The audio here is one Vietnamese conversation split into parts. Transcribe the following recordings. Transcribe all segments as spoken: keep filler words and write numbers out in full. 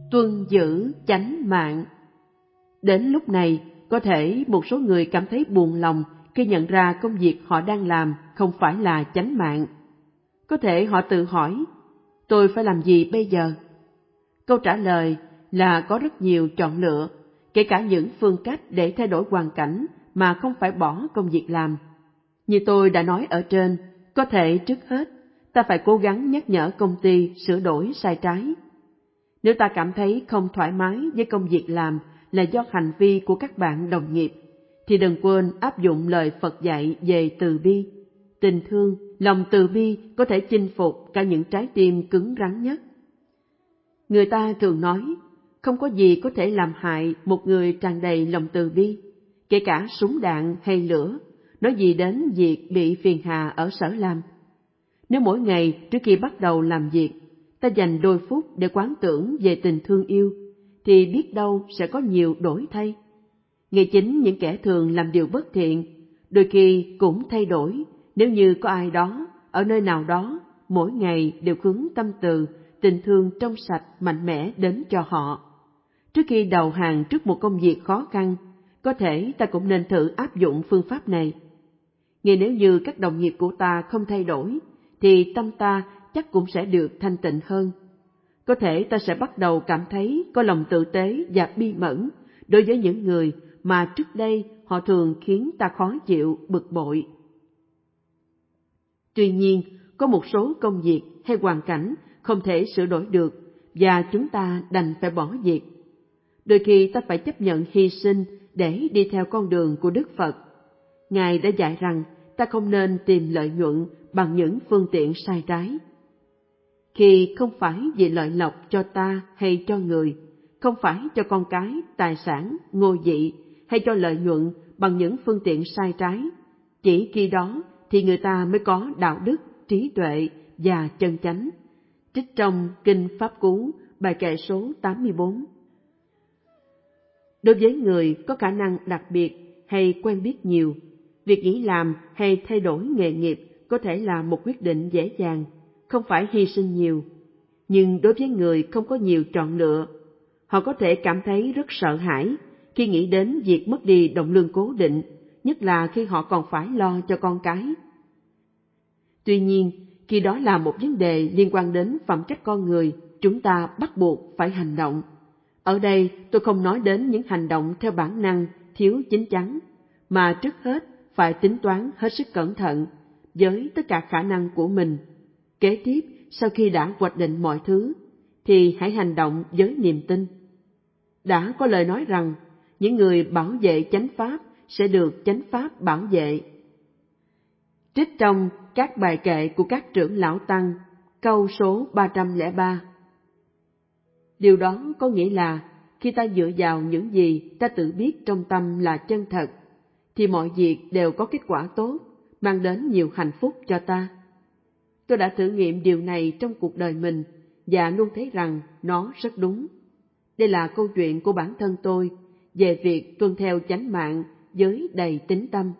tuân giữ chánh mạng. Đến lúc này, có thể một số người cảm thấy buồn lòng khi nhận ra công việc họ đang làm không phải là chánh mạng. Có thể họ tự hỏi, tôi phải làm gì bây giờ? Câu trả lời là có rất nhiều chọn lựa, kể cả những phương cách để thay đổi hoàn cảnh mà không phải bỏ công việc làm. Như tôi đã nói ở trên, có thể trước hết, ta phải cố gắng nhắc nhở công ty sửa đổi sai trái. Nếu ta cảm thấy không thoải mái với công việc làm là do hành vi của các bạn đồng nghiệp, thì đừng quên áp dụng lời Phật dạy về từ bi. Tình thương, lòng từ bi có thể chinh phục cả những trái tim cứng rắn nhất. Người ta thường nói, không có gì có thể làm hại một người tràn đầy lòng từ bi, kể cả súng đạn hay lửa, nói gì đến việc bị phiền hà ở sở làm. Nếu mỗi ngày trước khi bắt đầu làm việc, ta dành đôi phút để quán tưởng về tình thương yêu, thì biết đâu sẽ có nhiều đổi thay. Ngay chính những kẻ thường làm điều bất thiện, đôi khi cũng thay đổi nếu như có ai đó, ở nơi nào đó, mỗi ngày đều hướng tâm từ, tình thương trong sạch, mạnh mẽ đến cho họ. Trước khi đầu hàng trước một công việc khó khăn, có thể ta cũng nên thử áp dụng phương pháp này. Ngay nếu như các đồng nghiệp của ta không thay đổi, thì tâm ta chắc cũng sẽ được thanh tịnh hơn. Có thể ta sẽ bắt đầu cảm thấy có lòng tử tế và bi mẫn đối với những người mà trước đây họ thường khiến ta khó chịu, bực bội. Tuy nhiên, có một số công việc hay hoàn cảnh không thể sửa đổi được và chúng ta đành phải bỏ việc. Đôi khi ta phải chấp nhận hy sinh để đi theo con đường của Đức Phật. Ngài đã dạy rằng ta không nên tìm lợi nhuận bằng những phương tiện sai trái. Khi không phải vì lợi lộc cho ta hay cho người, không phải cho con cái, tài sản, ngôi vị hay cho lợi nhuận bằng những phương tiện sai trái, chỉ khi đó thì người ta mới có đạo đức, trí tuệ và chân chánh. Trích trong Kinh Pháp Cú, bài kệ số tám mươi bốn. Đối với người có khả năng đặc biệt hay quen biết nhiều, việc nghỉ làm hay thay đổi nghề nghiệp có thể là một quyết định dễ dàng, không phải hy sinh nhiều. Nhưng đối với người không có nhiều chọn lựa, họ có thể cảm thấy rất sợ hãi khi nghĩ đến việc mất đi đồng lương cố định, nhất là khi họ còn phải lo cho con cái. Tuy nhiên, khi đó là một vấn đề liên quan đến phẩm chất con người, chúng ta bắt buộc phải hành động. Ở đây tôi không nói đến những hành động theo bản năng, thiếu chín chắn, mà trước hết phải tính toán hết sức cẩn thận với tất cả khả năng của mình. Kế tiếp, sau khi đã hoạch định mọi thứ, thì hãy hành động với niềm tin. Đã có lời nói rằng, những người bảo vệ chánh pháp sẽ được chánh pháp bảo vệ. Trích trong các bài kệ của các trưởng lão tăng, câu số ba trăm lẻ ba. Điều đó có nghĩa là, khi ta dựa vào những gì ta tự biết trong tâm là chân thật, thì mọi việc đều có kết quả tốt, mang đến nhiều hạnh phúc cho ta. Tôi đã thử nghiệm điều này trong cuộc đời mình và luôn thấy rằng nó rất đúng. Đây là câu chuyện của bản thân tôi về việc tuân theo chánh mạng với đầy tín tâm.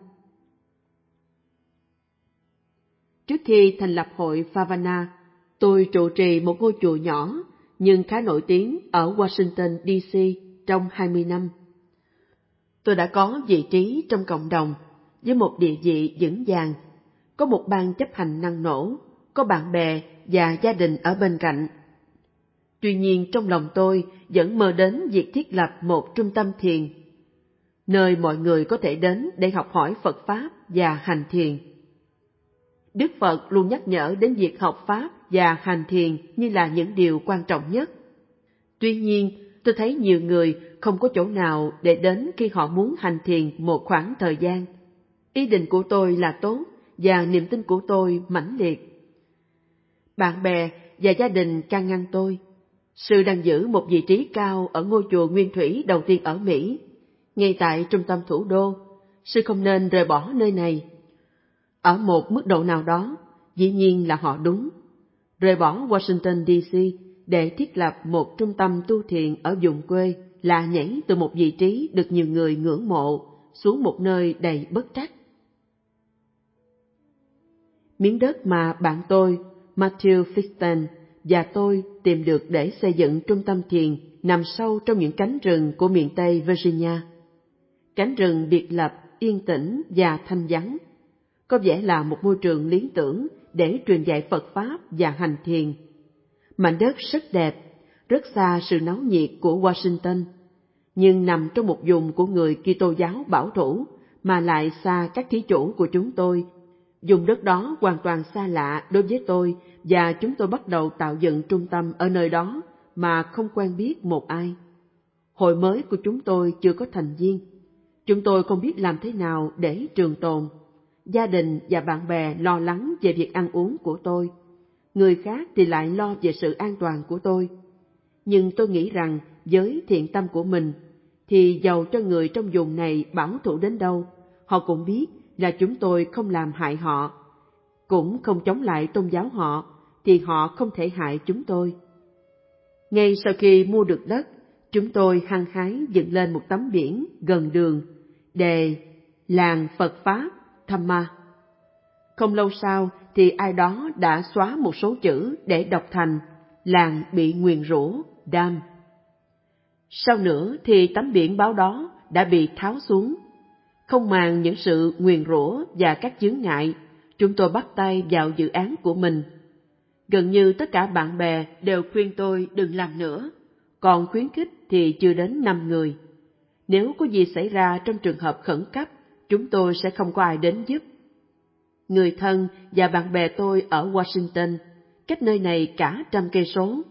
Trước khi thành lập hội Favana, tôi trụ trì một ngôi chùa nhỏ nhưng khá nổi tiếng ở Washington, D C trong hai mươi năm. Tôi đã có vị trí trong cộng đồng với một địa vị vững vàng, có một ban chấp hành năng nổ, có bạn bè và gia đình ở bên cạnh. Tuy nhiên trong lòng tôi vẫn mơ đến việc thiết lập một trung tâm thiền, nơi mọi người có thể đến để học hỏi Phật Pháp và hành thiền. Đức Phật luôn nhắc nhở đến việc học Pháp và hành thiền như là những điều quan trọng nhất. Tuy nhiên, tôi thấy nhiều người không có chỗ nào để đến khi họ muốn hành thiền một khoảng thời gian. Ý định của tôi là tốt và niềm tin của tôi mãnh liệt. Bạn bè và gia đình can ngăn tôi. Sư đang giữ một vị trí cao ở ngôi chùa nguyên thủy đầu tiên ở Mỹ, ngay tại trung tâm thủ đô. Sư không nên rời bỏ nơi này. Ở một mức độ nào đó, dĩ nhiên là họ đúng. Rời bỏ Washington D C để thiết lập một trung tâm tu thiền ở vùng quê là nhảy từ một vị trí được nhiều người ngưỡng mộ xuống một nơi đầy bất trắc. Miếng đất mà bạn tôi, Matthew Fixton, và tôi tìm được để xây dựng trung tâm thiền nằm sâu trong những cánh rừng của miền Tây Virginia. Cánh rừng biệt lập, yên tĩnh và thanh vắng, có vẻ là một môi trường lý tưởng để truyền dạy Phật Pháp và hành thiền. Mảnh đất rất đẹp, rất xa sự náo nhiệt của Washington, nhưng nằm trong một vùng của người Kitô giáo bảo thủ mà lại xa các thí chủ của chúng tôi. Vùng đất đó hoàn toàn xa lạ đối với tôi và chúng tôi bắt đầu tạo dựng trung tâm ở nơi đó mà không quen biết một ai. Hội mới của chúng tôi chưa có thành viên. Chúng tôi không biết làm thế nào để trường tồn. Gia đình và bạn bè lo lắng về việc ăn uống của tôi. Người khác thì lại lo về sự an toàn của tôi. Nhưng tôi nghĩ rằng với thiện tâm của mình, thì dầu cho người trong vùng này bảo thủ đến đâu, họ cũng biết là chúng tôi không làm hại họ, cũng không chống lại tôn giáo họ, thì họ không thể hại chúng tôi. Ngay sau khi mua được đất, chúng tôi hăng hái dựng lên một tấm biển gần đường, đề Làng Phật Pháp Dhamma. Không lâu sau thì ai đó đã xóa một số chữ để đọc thành Làng bị nguyền rủa Dham. Sau nữa thì tấm biển báo đó đã bị tháo xuống. Không màng những sự nguyền rủa và các chướng ngại, chúng tôi bắt tay vào dự án của mình. Gần như tất cả bạn bè đều khuyên tôi đừng làm nữa, còn khuyến khích thì chưa đến năm người. Nếu có gì xảy ra trong trường hợp khẩn cấp, chúng tôi sẽ không có ai đến giúp. Người thân và bạn bè tôi ở Washington, cách nơi này cả trăm cây số.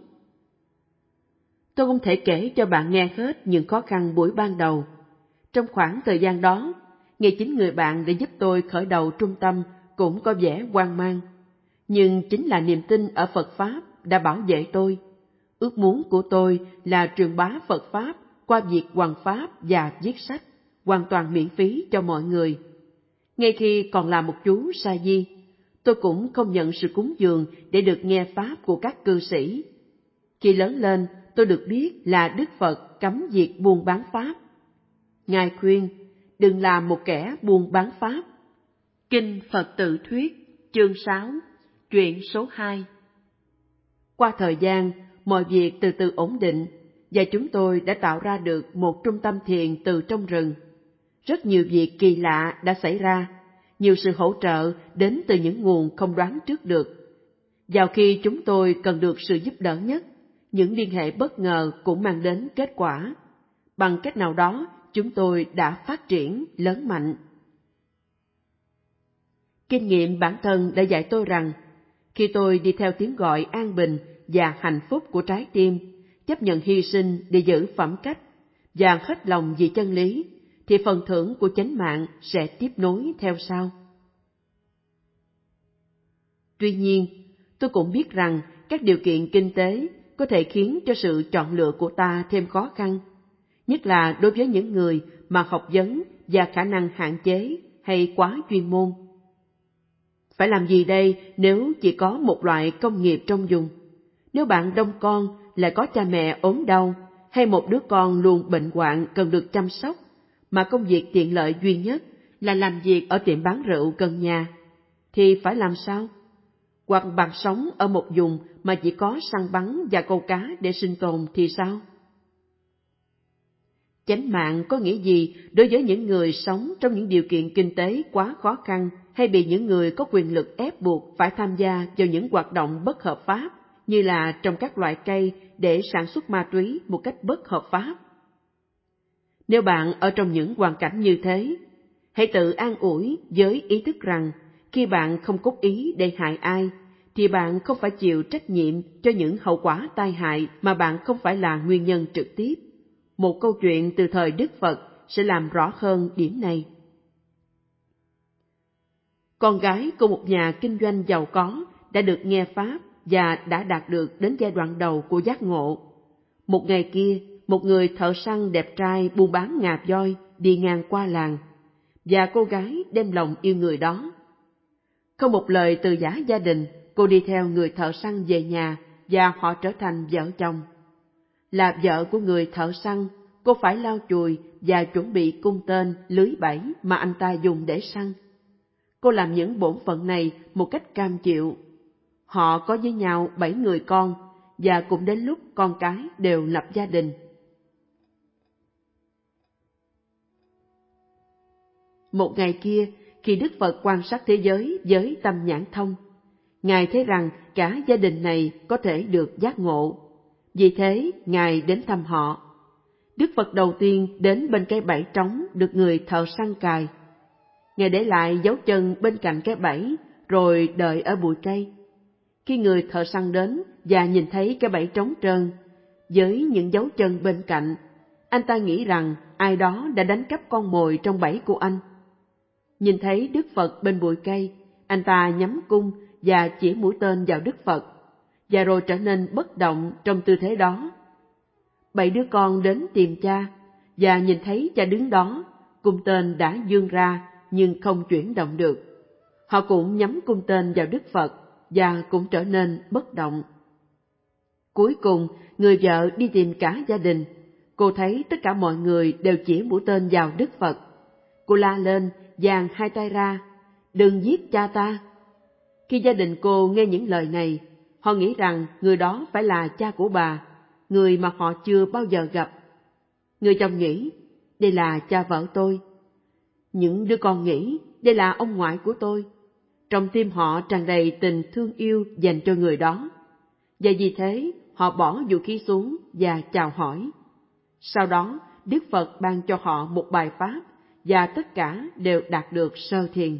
Tôi không thể kể cho bạn nghe hết những khó khăn buổi ban đầu. Trong khoảng thời gian đó, ngay chính người bạn để giúp tôi khởi đầu trung tâm cũng có vẻ hoang mang. Nhưng chính là niềm tin ở Phật Pháp đã bảo vệ tôi. Ước muốn của tôi là truyền bá Phật Pháp qua việc hoằng Pháp và viết sách, hoàn toàn miễn phí cho mọi người. Ngay khi còn là một chú sa di, tôi cũng không nhận sự cúng dường để được nghe Pháp của các cư sĩ. Khi lớn lên, tôi được biết là Đức Phật cấm việc buôn bán Pháp. Ngài khuyên, đừng làm một kẻ buôn bán Pháp. Kinh Phật Tự Thuyết, chương sáu, truyện số hai. Qua thời gian, mọi việc từ từ ổn định, và chúng tôi đã tạo ra được một trung tâm thiền từ trong rừng. Rất nhiều việc kỳ lạ đã xảy ra, nhiều sự hỗ trợ đến từ những nguồn không đoán trước được. Vào khi chúng tôi cần được sự giúp đỡ nhất, những liên hệ bất ngờ cũng mang đến kết quả. Bằng cách nào đó, chúng tôi đã phát triển lớn mạnh. Kinh nghiệm bản thân đã dạy tôi rằng, khi tôi đi theo tiếng gọi an bình và hạnh phúc của trái tim, chấp nhận hy sinh để giữ phẩm cách, và hết lòng vì chân lý, thì phần thưởng của chánh mạng sẽ tiếp nối theo sau. Tuy nhiên, tôi cũng biết rằng các điều kiện kinh tế có thể khiến cho sự chọn lựa của ta thêm khó khăn, nhất là đối với những người mà học vấn và khả năng hạn chế hay quá chuyên môn. Phải làm gì đây nếu chỉ có một loại công nghiệp trong vùng? Nếu bạn đông con, lại có cha mẹ ốm đau, hay một đứa con luôn bệnh hoạn cần được chăm sóc, mà công việc tiện lợi duy nhất là làm việc ở tiệm bán rượu gần nhà, thì phải làm sao? Hoặc bạn sống ở một vùng mà chỉ có săn bắn và câu cá để sinh tồn thì sao? Chánh mạng có nghĩa gì đối với những người sống trong những điều kiện kinh tế quá khó khăn, hay bị những người có quyền lực ép buộc phải tham gia vào những hoạt động bất hợp pháp, như là trồng các loại cây để sản xuất ma túy một cách bất hợp pháp? Nếu bạn ở trong những hoàn cảnh như thế, hãy tự an ủi với ý thức rằng khi bạn không cốt ý để hại ai, thì bạn không phải chịu trách nhiệm cho những hậu quả tai hại mà bạn không phải là nguyên nhân trực tiếp. Một câu chuyện từ thời Đức Phật sẽ làm rõ hơn điểm này. Con gái của một nhà kinh doanh giàu có đã được nghe Pháp và đã đạt được đến giai đoạn đầu của giác ngộ. Một ngày kia, một người thợ săn đẹp trai buôn bán ngà voi đi ngang qua làng, và cô gái đem lòng yêu người đó. Không một lời từ giã gia đình, cô đi theo người thợ săn về nhà và họ trở thành vợ chồng. Là vợ của người thợ săn, cô phải lau chùi và chuẩn bị cung tên, lưới bẫy mà anh ta dùng để săn. Cô làm những bổn phận này một cách cam chịu. Họ có với nhau bảy người con, và cũng đến lúc con cái đều lập gia đình. Một ngày kia, khi Đức Phật quan sát thế giới với tâm nhãn thông, Ngài thấy rằng cả gia đình này có thể được giác ngộ. Vì thế, Ngài đến thăm họ. Đức Phật đầu tiên đến bên cái bẫy trống được người thợ săn cài. Ngài để lại dấu chân bên cạnh cái bẫy, rồi đợi ở bụi cây. Khi người thợ săn đến và nhìn thấy cái bẫy trống trơn, với những dấu chân bên cạnh, anh ta nghĩ rằng ai đó đã đánh cắp con mồi trong bẫy của anh. Nhìn thấy Đức Phật bên bụi cây, anh ta nhắm cung và chỉ mũi tên vào Đức Phật, và rồi trở nên bất động trong tư thế đó. Bảy đứa con đến tìm cha, và nhìn thấy cha đứng đó, cung tên đã vươn ra nhưng không chuyển động được. Họ cũng nhắm cung tên vào Đức Phật và cũng trở nên bất động. Cuối cùng, người vợ đi tìm cả gia đình. Cô thấy tất cả mọi người đều chỉ mũi tên vào Đức Phật. Cô la lên, giang hai tay ra, đừng giết cha ta. Khi gia đình cô nghe những lời này, họ nghĩ rằng người đó phải là cha của bà, người mà họ chưa bao giờ gặp. Người chồng nghĩ, đây là cha vợ tôi. Những đứa con nghĩ, đây là ông ngoại của tôi. Trong tim họ tràn đầy tình thương yêu dành cho người đó. Và vì thế, họ bỏ vũ khí xuống và chào hỏi. Sau đó, Đức Phật ban cho họ một bài pháp, và tất cả đều đạt được sơ thiền.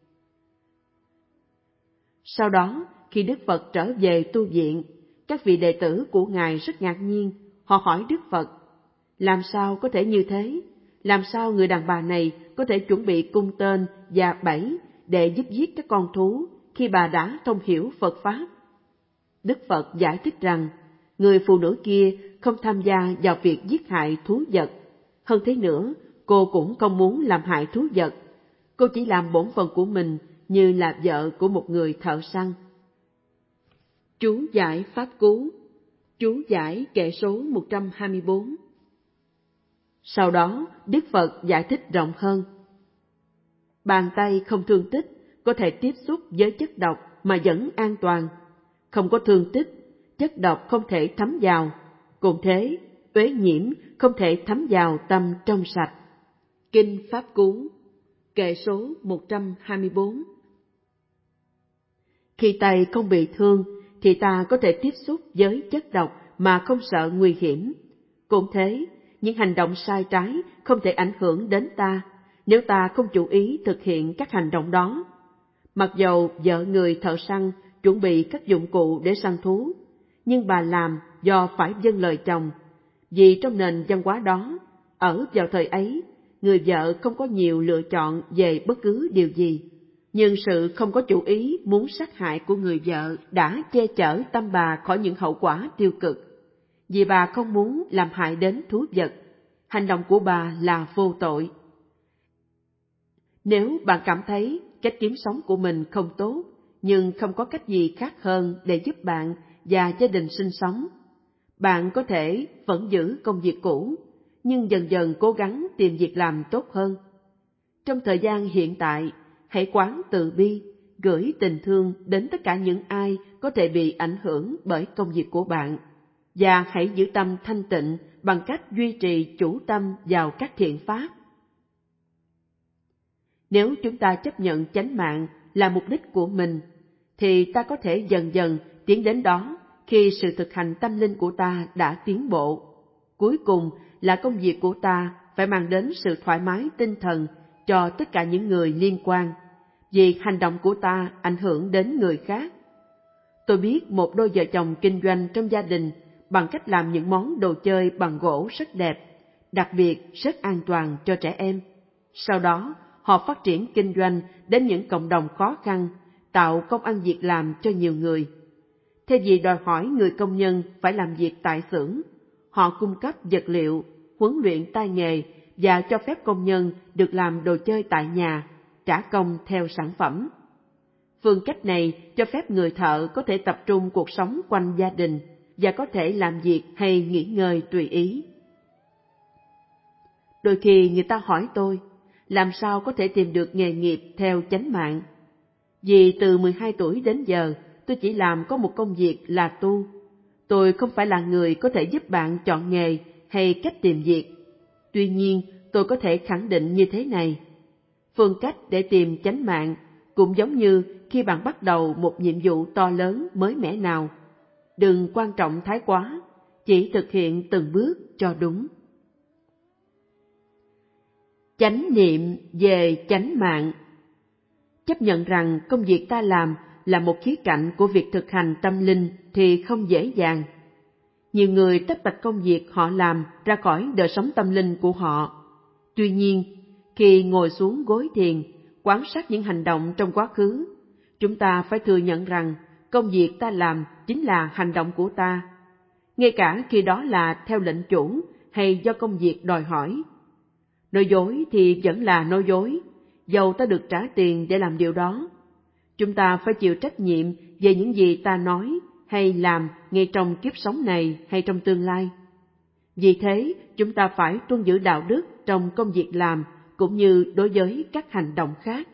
Sau đó, khi Đức Phật trở về tu viện, các vị đệ tử của Ngài rất ngạc nhiên. Họ hỏi Đức Phật, làm sao có thể như thế? Làm sao người đàn bà này có thể chuẩn bị cung tên và bẫy để giúp giết các con thú khi bà đã thông hiểu Phật Pháp? Đức Phật giải thích rằng, người phụ nữ kia không tham gia vào việc giết hại thú vật. Hơn thế nữa, cô cũng không muốn làm hại thú vật. Cô chỉ làm bổn phận của mình như là vợ của một người thợ săn. Chú giải Pháp Cú. Chú giải kệ số một trăm hai mươi bốn. Sau đó, Đức Phật giải thích rộng hơn. Bàn tay không thương tích có thể tiếp xúc với chất độc mà vẫn an toàn. Không có thương tích, chất độc không thể thấm vào. Cũng thế, uế nhiễm không thể thấm vào tâm trong sạch. Kinh Pháp Cú, kệ số một trăm hai mươi bốn. Khi tay không bị thương, thì ta có thể tiếp xúc với chất độc mà không sợ nguy hiểm. Cũng thế, những hành động sai trái không thể ảnh hưởng đến ta nếu ta không chú ý thực hiện các hành động đó. Mặc dầu vợ người thợ săn chuẩn bị các dụng cụ để săn thú, nhưng bà làm do phải vâng lời chồng, vì trong nền văn hóa đó, ở vào thời ấy, người vợ không có nhiều lựa chọn về bất cứ điều gì. Nhưng sự không có chủ ý muốn sát hại của người vợ đã che chở tâm bà khỏi những hậu quả tiêu cực. Vì bà không muốn làm hại đến thú vật, hành động của bà là vô tội. Nếu bạn cảm thấy cách kiếm sống của mình không tốt, nhưng không có cách gì khác hơn để giúp bạn và gia đình sinh sống, bạn có thể vẫn giữ công việc cũ, nhưng dần dần cố gắng tìm việc làm tốt hơn. Trong thời gian hiện tại, hãy quán từ bi, gửi tình thương đến tất cả những ai có thể bị ảnh hưởng bởi công việc của bạn, và hãy giữ tâm thanh tịnh bằng cách duy trì chủ tâm vào các thiện pháp. Nếu chúng ta chấp nhận chánh mạng là mục đích của mình, thì ta có thể dần dần tiến đến đó khi sự thực hành tâm linh của ta đã tiến bộ. Cuối cùng là công việc của ta phải mang đến sự thoải mái tinh thần cho tất cả những người liên quan, vì hành động của ta ảnh hưởng đến người khác. Tôi biết một đôi vợ chồng kinh doanh trong gia đình bằng cách làm những món đồ chơi bằng gỗ rất đẹp, đặc biệt rất an toàn cho trẻ em. Sau đó, họ phát triển kinh doanh đến những cộng đồng khó khăn, tạo công ăn việc làm cho nhiều người. Thay vì đòi hỏi người công nhân phải làm việc tại xưởng, họ cung cấp vật liệu, huấn luyện tay nghề và cho phép công nhân được làm đồ chơi tại nhà, trả công theo sản phẩm. Phương cách này cho phép người thợ có thể tập trung cuộc sống quanh gia đình và có thể làm việc hay nghỉ ngơi tùy ý. Đôi khi người ta hỏi tôi, làm sao có thể tìm được nghề nghiệp theo chánh mạng? Vì từ mười hai tuổi đến giờ, tôi chỉ làm có một công việc là tu. tôi không phải là người có thể giúp bạn chọn nghề hay cách tìm việc. Tuy nhiên, tôi có thể khẳng định như thế này. Phương cách để tìm chánh mạng cũng giống như khi bạn bắt đầu một nhiệm vụ to lớn mới mẻ nào. Đừng quan trọng thái quá, chỉ thực hiện từng bước cho đúng. Chánh niệm về chánh mạng. Chấp nhận rằng công việc ta làm là một khía cạnh của việc thực hành tâm linh thì không dễ dàng. Nhiều người tách bạch công việc họ làm ra khỏi đời sống tâm linh của họ. Tuy nhiên, khi ngồi xuống gối thiền, quan sát những hành động trong quá khứ, chúng ta phải thừa nhận rằng công việc ta làm chính là hành động của ta, ngay cả khi đó là theo lệnh chủ hay do công việc đòi hỏi. Nói dối thì vẫn là nói dối, dầu ta được trả tiền để làm điều đó. Chúng ta phải chịu trách nhiệm về những gì ta nói hay làm ngay trong kiếp sống này hay trong tương lai. Vì thế, chúng ta phải tuân giữ đạo đức trong công việc làm cũng như đối với các hành động khác.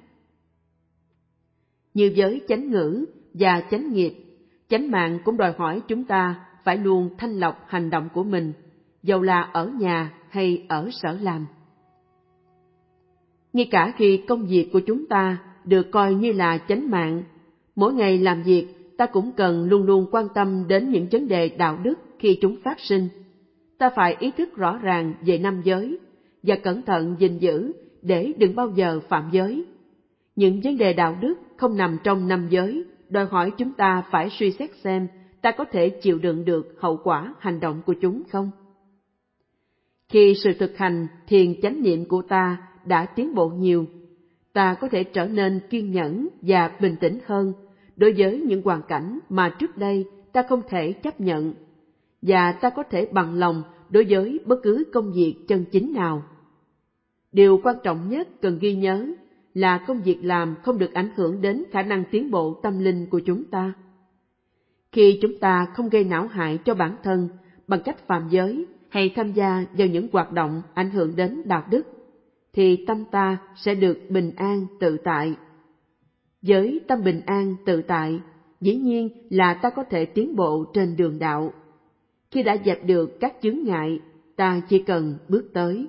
Như với chánh ngữ và chánh nghiệp, chánh mạng cũng đòi hỏi chúng ta phải luôn thanh lọc hành động của mình, dầu là ở nhà hay ở sở làm. Ngay cả khi công việc của chúng ta được coi như là chánh mạng, mỗi ngày làm việc ta cũng cần luôn luôn quan tâm đến những vấn đề đạo đức khi chúng phát sinh. Ta phải ý thức rõ ràng về năm giới và cẩn thận gìn giữ để đừng bao giờ phạm giới. Những vấn đề đạo đức không nằm trong năm giới, đòi hỏi chúng ta phải suy xét xem ta có thể chịu đựng được hậu quả hành động của chúng không. Khi sự thực hành thiền chánh niệm của ta đã tiến bộ nhiều, ta có thể trở nên kiên nhẫn và bình tĩnh hơn đối với những hoàn cảnh mà trước đây ta không thể chấp nhận, và ta có thể bằng lòng đối với bất cứ công việc chân chính nào. Điều quan trọng nhất cần ghi nhớ là công việc làm không được ảnh hưởng đến khả năng tiến bộ tâm linh của chúng ta. Khi chúng ta không gây não hại cho bản thân bằng cách phạm giới hay tham gia vào những hoạt động ảnh hưởng đến đạo đức, thì tâm ta sẽ được bình an tự tại. Với tâm bình an tự tại, dĩ nhiên là ta có thể tiến bộ trên đường đạo. Khi đã dẹp được các chướng ngại, ta chỉ cần bước tới.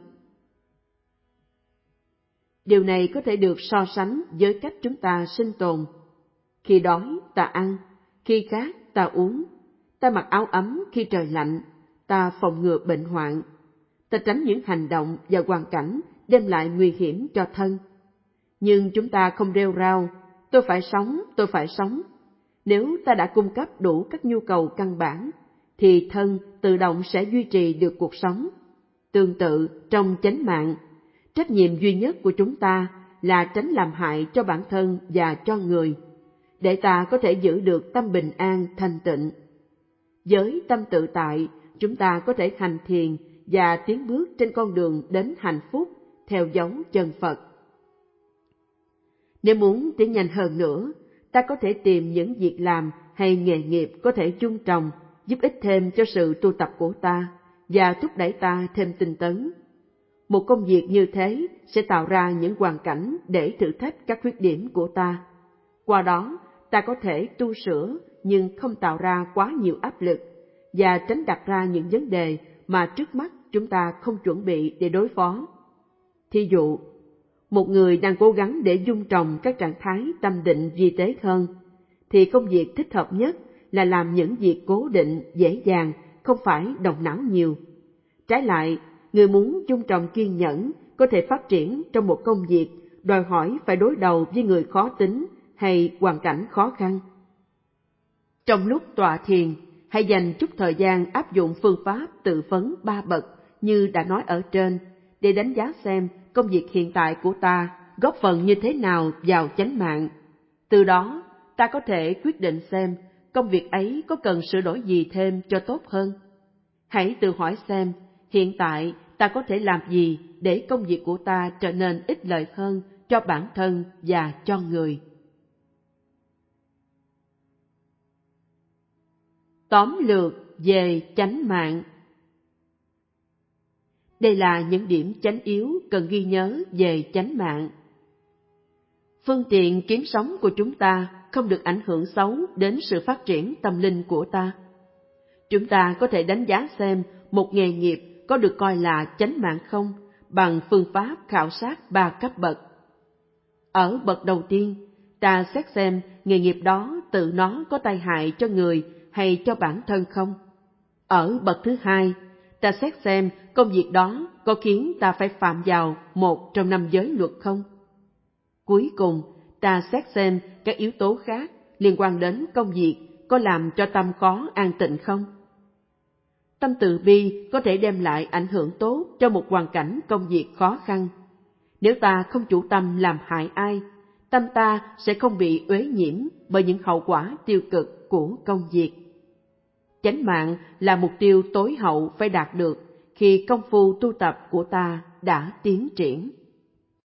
Điều này có thể được so sánh với cách chúng ta sinh tồn. Khi đói, ta ăn, khi khát, ta uống, ta mặc áo ấm khi trời lạnh, ta phòng ngừa bệnh hoạn, ta tránh những hành động và hoàn cảnh đem lại nguy hiểm cho thân. Nhưng chúng ta không rêu rao, tôi phải sống, tôi phải sống. Nếu ta đã cung cấp đủ các nhu cầu căn bản, thì thân tự động sẽ duy trì được cuộc sống. Tương tự, trong chánh mạng, trách nhiệm duy nhất của chúng ta là tránh làm hại cho bản thân và cho người, để ta có thể giữ được tâm bình an thanh tịnh. Với tâm tự tại, chúng ta có thể hành thiền và tiến bước trên con đường đến hạnh phúc theo dấu chân Phật. Nếu muốn tiến nhanh hơn nữa, ta có thể tìm những việc làm hay nghề nghiệp có thể chung trồng, giúp ích thêm cho sự tu tập của ta và thúc đẩy ta thêm tinh tấn. Một công việc như thế sẽ tạo ra những hoàn cảnh để thử thách các khuyết điểm của ta. Qua đó, ta có thể tu sửa nhưng không tạo ra quá nhiều áp lực và tránh đặt ra những vấn đề mà trước mắt chúng ta không chuẩn bị để đối phó. Thí dụ, một người đang cố gắng để dung trồng các trạng thái tâm định vi tế hơn, thì công việc thích hợp nhất là làm những việc cố định, dễ dàng, không phải động não nhiều. Trái lại, người muốn dung trồng kiên nhẫn có thể phát triển trong một công việc đòi hỏi phải đối đầu với người khó tính hay hoàn cảnh khó khăn. Trong lúc tọa thiền, hãy dành chút thời gian áp dụng phương pháp tự vấn ba bậc như đã nói ở trên, để đánh giá xem công việc hiện tại của ta góp phần như thế nào vào chánh mạng. Từ đó, ta có thể quyết định xem công việc ấy có cần sửa đổi gì thêm cho tốt hơn. Hãy tự hỏi xem, hiện tại ta có thể làm gì để công việc của ta trở nên ích lợi hơn cho bản thân và cho người. Tóm lược về chánh mạng. Đây là những điểm chánh yếu cần ghi nhớ về chánh mạng. Phương tiện kiếm sống của chúng ta không được ảnh hưởng xấu đến sự phát triển tâm linh của ta. Chúng ta có thể đánh giá xem một nghề nghiệp có được coi là chánh mạng không bằng phương pháp khảo sát ba cấp bậc. Ở bậc đầu tiên, ta xét xem nghề nghiệp đó tự nó có tai hại cho người hay cho bản thân không. Ở bậc thứ hai, ta xét xem công việc đó có khiến ta phải phạm vào một trong năm giới luật không. Cuối cùng, ta xét xem các yếu tố khác liên quan đến công việc có làm cho tâm có an tịnh không. Tâm từ bi có thể đem lại ảnh hưởng tốt cho một hoàn cảnh công việc khó khăn. Nếu ta không chủ tâm làm hại ai, tâm ta sẽ không bị uế nhiễm bởi những hậu quả tiêu cực của công việc. Chánh mạng là mục tiêu tối hậu phải đạt được khi công phu tu tập của ta đã tiến triển.